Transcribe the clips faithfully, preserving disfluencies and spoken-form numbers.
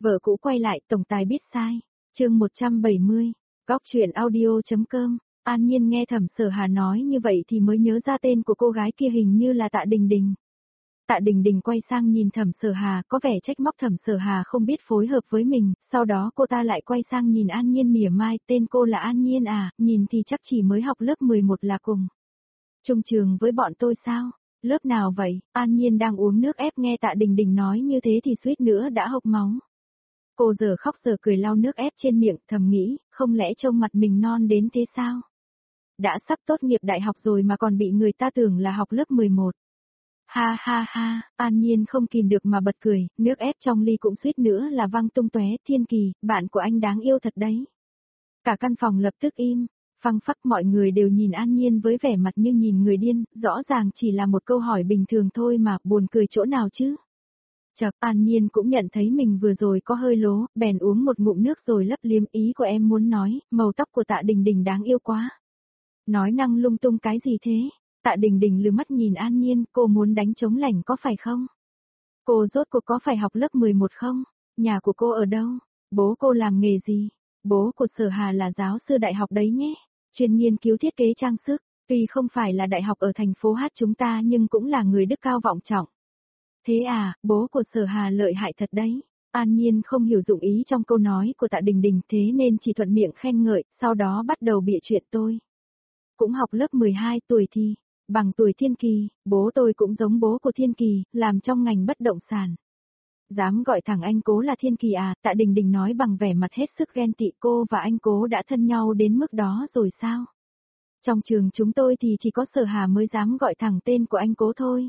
Vợ cũ quay lại, tổng tài biết sai. Chương một trăm bảy mươi. Góc truyện audio.com. An Nhiên nghe Thẩm Sở Hà nói như vậy thì mới nhớ ra tên của cô gái kia hình như là Tạ Đình Đình. Tạ Đình Đình quay sang nhìn Thẩm Sở Hà, có vẻ trách móc Thẩm Sở Hà không biết phối hợp với mình, sau đó cô ta lại quay sang nhìn An Nhiên mỉa mai, tên cô là An Nhiên à, nhìn thì chắc chỉ mới học lớp mười một là cùng chung trường với bọn tôi sao? Lớp nào vậy? An Nhiên đang uống nước ép nghe Tạ Đình Đình nói như thế thì suýt nữa đã hộc máu. Cô giờ khóc giờ cười lau nước ép trên miệng, thầm nghĩ, không lẽ trông mặt mình non đến thế sao? Đã sắp tốt nghiệp đại học rồi mà còn bị người ta tưởng là học lớp mười một. Ha ha ha, An Nhiên không kìm được mà bật cười, nước ép trong ly cũng suýt nữa là văng tung tóe. Thiên Kỳ, bạn của anh đáng yêu thật đấy. Cả căn phòng lập tức im, phăng phắc, mọi người đều nhìn An Nhiên với vẻ mặt như nhìn người điên, rõ ràng chỉ là một câu hỏi bình thường thôi mà, buồn cười chỗ nào chứ. Chợt An Nhiên cũng nhận thấy mình vừa rồi có hơi lố, bèn uống một ngụm nước rồi lấp liếm, ý của em muốn nói, màu tóc của Tạ Đình Đình đáng yêu quá. Nói năng lung tung cái gì thế? Tạ Đình Đình lừ mắt nhìn An Nhiên, cô muốn đánh trống lảnh có phải không? Cô rốt cuộc có phải học lớp mười một không? Nhà của cô ở đâu? Bố cô làm nghề gì? Bố của Sở Hà là giáo sư đại học đấy nhé, chuyên nghiên cứu thiết kế trang sức, tuy không phải là đại học ở thành phố Hát chúng ta nhưng cũng là người đức cao vọng trọng. Thế à, bố của Sở Hà lợi hại thật đấy. An Nhiên không hiểu dụng ý trong câu nói của Tạ Đình Đình thế nên chỉ thuận miệng khen ngợi, sau đó bắt đầu bịa chuyện tôi. Cũng học lớp mười hai tuổi thì, bằng tuổi Thiên Kỳ, bố tôi cũng giống bố của Thiên Kỳ, làm trong ngành bất động sản. Dám gọi thẳng anh Cố là Thiên Kỳ à? Tạ Đình Đình nói bằng vẻ mặt hết sức ghen tị, cô và anh Cố đã thân nhau đến mức đó rồi sao? Trong trường chúng tôi thì chỉ có Sở Hà mới dám gọi thẳng tên của anh Cố thôi.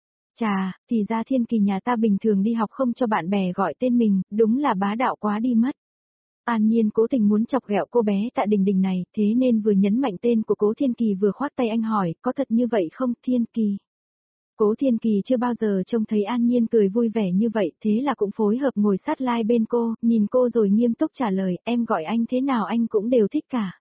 Chà, thì ra Thiên Kỳ nhà ta bình thường đi học không cho bạn bè gọi tên mình, đúng là bá đạo quá đi mất. An Nhiên cố tình muốn chọc ghẹo cô bé Tạ Đình Đình này, thế nên vừa nhấn mạnh tên của Cố Thiên Kỳ vừa khoát tay anh hỏi, có thật như vậy không Thiên Kỳ? Cố Thiên Kỳ chưa bao giờ trông thấy An Nhiên cười vui vẻ như vậy, thế là cũng phối hợp ngồi sát lai bên cô, nhìn cô rồi nghiêm túc trả lời, em gọi anh thế nào anh cũng đều thích cả.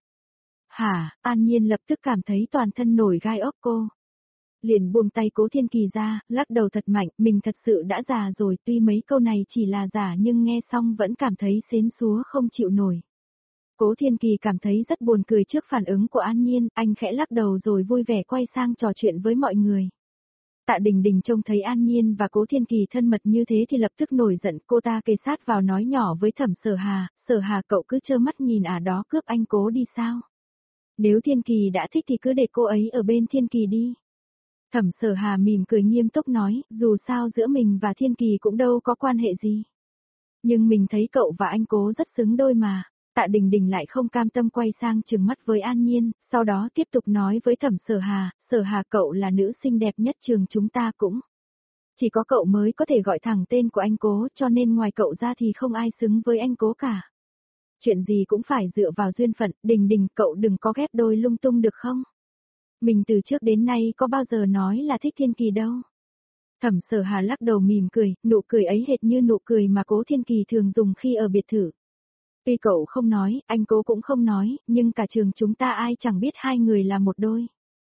Hả? An Nhiên lập tức cảm thấy toàn thân nổi gai ốc cô. Liền buông tay Cố Thiên Kỳ ra, lắc đầu thật mạnh, mình thật sự đã già rồi, tuy mấy câu này chỉ là giả nhưng nghe xong vẫn cảm thấy xến xúa không chịu nổi. Cố Thiên Kỳ cảm thấy rất buồn cười trước phản ứng của An Nhiên, anh khẽ lắc đầu rồi vui vẻ quay sang trò chuyện với mọi người. Tạ Đình Đình trông thấy An Nhiên và Cố Thiên Kỳ thân mật như thế thì lập tức nổi giận, cô ta kề sát vào nói nhỏ với Thẩm Sở Hà, Sở Hà cậu cứ trơ mắt nhìn à đó cướp anh Cố đi sao? Nếu Thiên Kỳ đã thích thì cứ để cô ấy ở bên Thiên Kỳ đi. Thẩm Sở Hà mỉm cười nghiêm túc nói, dù sao giữa mình và Thiên Kỳ cũng đâu có quan hệ gì. Nhưng mình thấy cậu và anh Cố rất xứng đôi mà. Tạ Đình Đình lại không cam tâm quay sang trừng mắt với An Nhiên, sau đó tiếp tục nói với Thẩm Sở Hà, Sở Hà cậu là nữ xinh đẹp nhất trường chúng ta cũng. Chỉ có cậu mới có thể gọi thẳng tên của anh Cố, cho nên ngoài cậu ra thì không ai xứng với anh Cố cả. Chuyện gì cũng phải dựa vào duyên phận, Đình Đình cậu đừng có ghép đôi lung tung được không? Mình từ trước đến nay có bao giờ nói là thích Thiên Kỳ đâu. Thẩm Sở Hà lắc đầu mỉm cười, nụ cười ấy hệt như nụ cười mà Cố Thiên Kỳ thường dùng khi ở biệt thự. Tuy cậu không nói, anh Cố cũng không nói, nhưng cả trường chúng ta ai chẳng biết hai người là một đôi.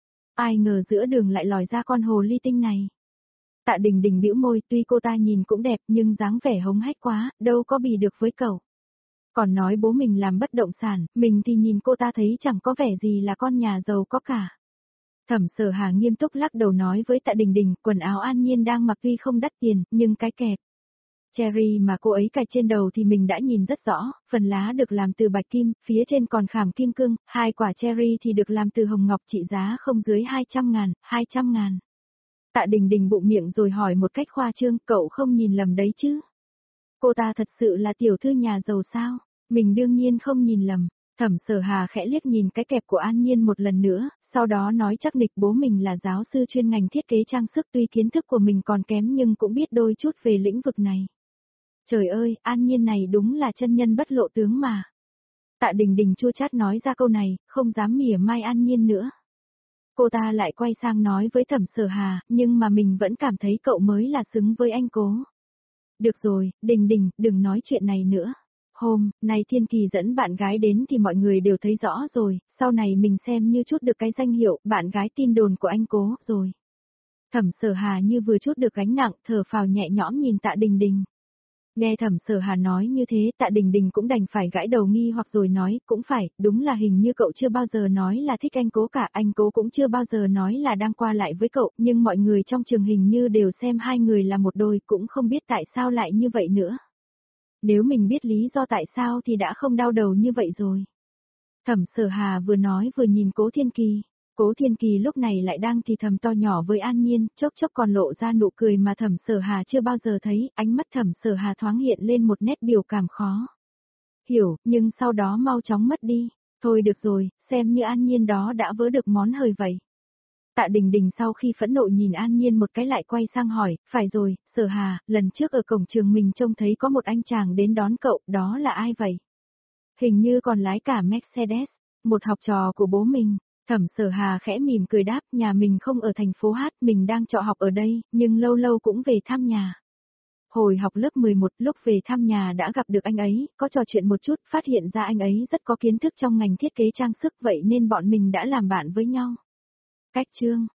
Ai ngờ giữa đường lại lòi ra con hồ ly tinh này. Tạ Đình Đình bĩu môi, tuy cô ta nhìn cũng đẹp nhưng dáng vẻ hống hách quá, đâu có bì được với cậu. Còn nói bố mình làm bất động sản, mình thì nhìn cô ta thấy chẳng có vẻ gì là con nhà giàu có cả. Thẩm Sở Hà nghiêm túc lắc đầu nói với Tạ Đình Đình, quần áo An Nhiên đang mặc tuy không đắt tiền, nhưng cái kẹp cherry mà cô ấy cài trên đầu thì mình đã nhìn rất rõ, phần lá được làm từ bạch kim, phía trên còn khảm kim cương, hai quả cherry thì được làm từ hồng ngọc trị giá không dưới hai trăm ngàn, hai trăm ngàn. Tạ Đình Đình bụng miệng rồi hỏi một cách khoa trương, cậu không nhìn lầm đấy chứ? Cô ta thật sự là tiểu thư nhà giàu sao? Mình đương nhiên không nhìn lầm. Thẩm Sở Hà khẽ liếc nhìn cái kẹp của An Nhiên một lần nữa, sau đó nói chắc nịch bố mình là giáo sư chuyên ngành thiết kế trang sức, tuy kiến thức của mình còn kém nhưng cũng biết đôi chút về lĩnh vực này. Trời ơi, An Nhiên này đúng là chân nhân bất lộ tướng mà. Tạ Đình Đình chua chát nói ra câu này, không dám mỉa mai An Nhiên nữa. Cô ta lại quay sang nói với Thẩm Sở Hà, nhưng mà mình vẫn cảm thấy cậu mới là xứng với anh Cố. Được rồi, Đình Đình, đừng nói chuyện này nữa. Hôm nay Thiên Kỳ dẫn bạn gái đến thì mọi người đều thấy rõ rồi, sau này mình xem như chút được cái danh hiệu bạn gái tin đồn của anh Cố rồi. Thẩm Sở Hà như vừa chút được gánh nặng, thở phào nhẹ nhõm nhìn Tạ Đình Đình. Nghe Thẩm Sở Hà nói như thế, Tạ Đình Đình cũng đành phải gãi đầu nghi hoặc rồi nói, cũng phải, đúng là hình như cậu chưa bao giờ nói là thích anh Cố cả, anh Cố cũng chưa bao giờ nói là đang qua lại với cậu, nhưng mọi người trong trường hình như đều xem hai người là một đôi, cũng không biết tại sao lại như vậy nữa. Nếu mình biết lý do tại sao thì đã không đau đầu như vậy rồi. Thẩm Sở Hà vừa nói vừa nhìn Cố Thiên Kỳ. Cố Thiên Kỳ lúc này lại đang thì thầm to nhỏ với An Nhiên, chốc chốc còn lộ ra nụ cười mà Thẩm Sở Hà chưa bao giờ thấy, ánh mắt Thẩm Sở Hà thoáng hiện lên một nét biểu cảm khó hiểu, nhưng sau đó mau chóng mất đi. Thôi được rồi, xem như An Nhiên đó đã vớ được món hời vậy. Tạ Đình Đình sau khi phẫn nộ nhìn An Nhiên một cái lại quay sang hỏi, phải rồi, Sở Hà, lần trước ở cổng trường mình trông thấy có một anh chàng đến đón cậu, đó là ai vậy? Hình như còn lái cả Mercedes, một học trò của bố mình. Thẩm Sở Hà khẽ mỉm cười đáp, nhà mình không ở thành phố Hát, mình đang trọ học ở đây, nhưng lâu lâu cũng về thăm nhà. Hồi học lớp mười một, lúc về thăm nhà đã gặp được anh ấy, có trò chuyện một chút, phát hiện ra anh ấy rất có kiến thức trong ngành thiết kế trang sức, vậy nên bọn mình đã làm bạn với nhau. Cách chương